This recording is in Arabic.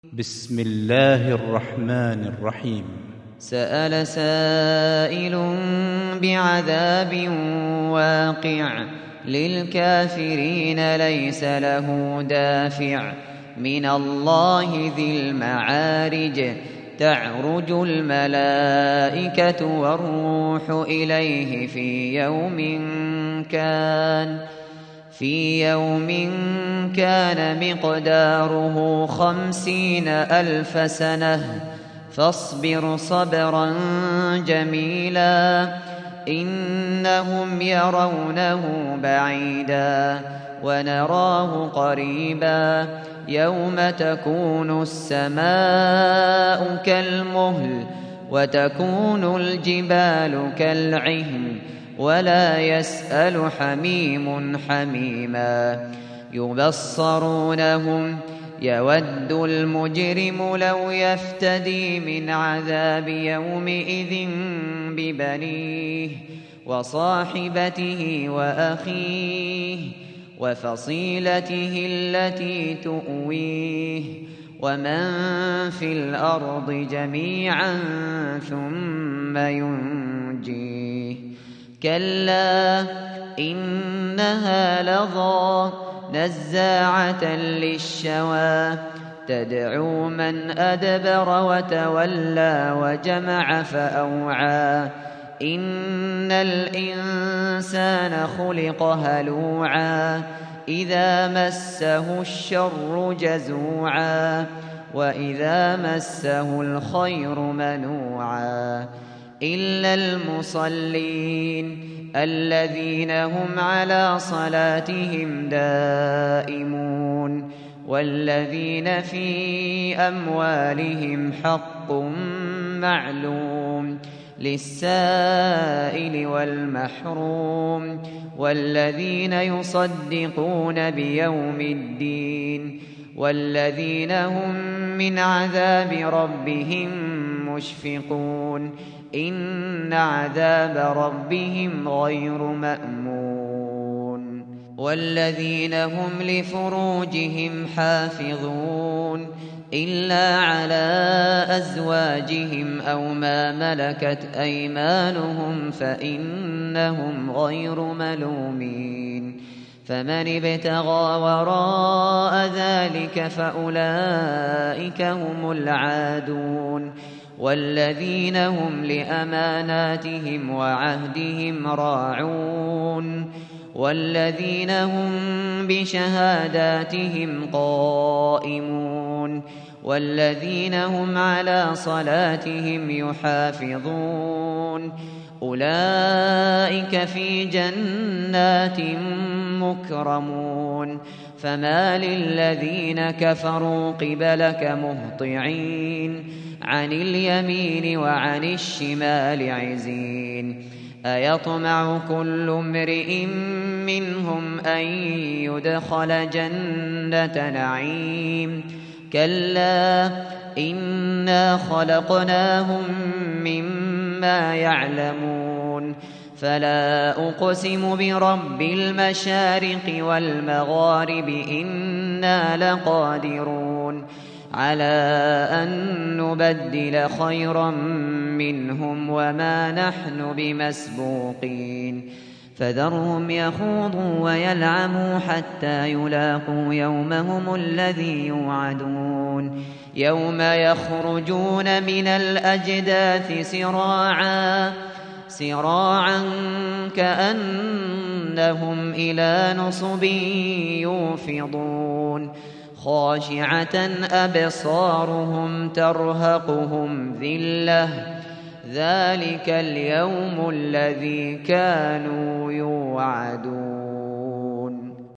بسم الله الرحمن الرحيم. سأل سائل بعذاب واقع للكافرين ليس له دافع من الله ذي المعارج تعرج الملائكة والروح إليه في يوم كان مقداره 50,000 سنة فاصبر صبرا جميلا إنهم يرونه بعيدا ونراه قريبا يوم تكون السماء كالمهل وتكون الجبال كالعهن ولا يسأل حميم حميما يبصرونهم يود المجرم لو يفتدي من عذاب يومئذ ببنيه وصاحبته وأخيه وفصيلته التي تؤويه ومن في الأرض جميعا ثم ينجيه كلا إنها لظى نزاعة للشوى تدعو من أدبر وتولى وجمع فأوعى إن الإنسان خلق هلوعا إذا مسه الشر جزوعا وإذا مسه الخير منوعا إلا المصلين الذين هم على صلاتهم دائمون والذين في أموالهم حق معلوم للسائل والمحروم والذين يصدقون بيوم الدين والذين هم من عذاب ربهم مشفقون إن عذاب ربهم غير مأمون والذين هم لفروجهم حافظون إلا على أزواجهم أو ما ملكت أيمانهم فإنهم غير ملومين فمن ابتغى وراء ذلك فأولئك هم العادون والذين هم لأماناتهم وعهدهم راعون والذين هم بشهاداتهم قائمون والذين هم على صلاتهم يحافظون أولئك في جنات مكرمون فما للذين كفروا قبلك مهطعين عن اليمين وعن الشمال عزين أيطمع كل امرئ منهم أن يدخل جنة نعيم كلا إنا خلقناهم مما يعلمون فلا أقسم برب المشارق والمغارب إنا لقادرون على أن نبدل خيرا منهم وما نحن بمسبوقين فذرهم يخوضوا ويلعبوا حتى يلاقوا يومهم الذي يوعدون يوم يخرجون من الأجداث سراعا كأنهم إلى نصب يوفضون خاشعة أبصارهم ترهقهم ذلة ذلك اليوم الذي كانوا يوعدون.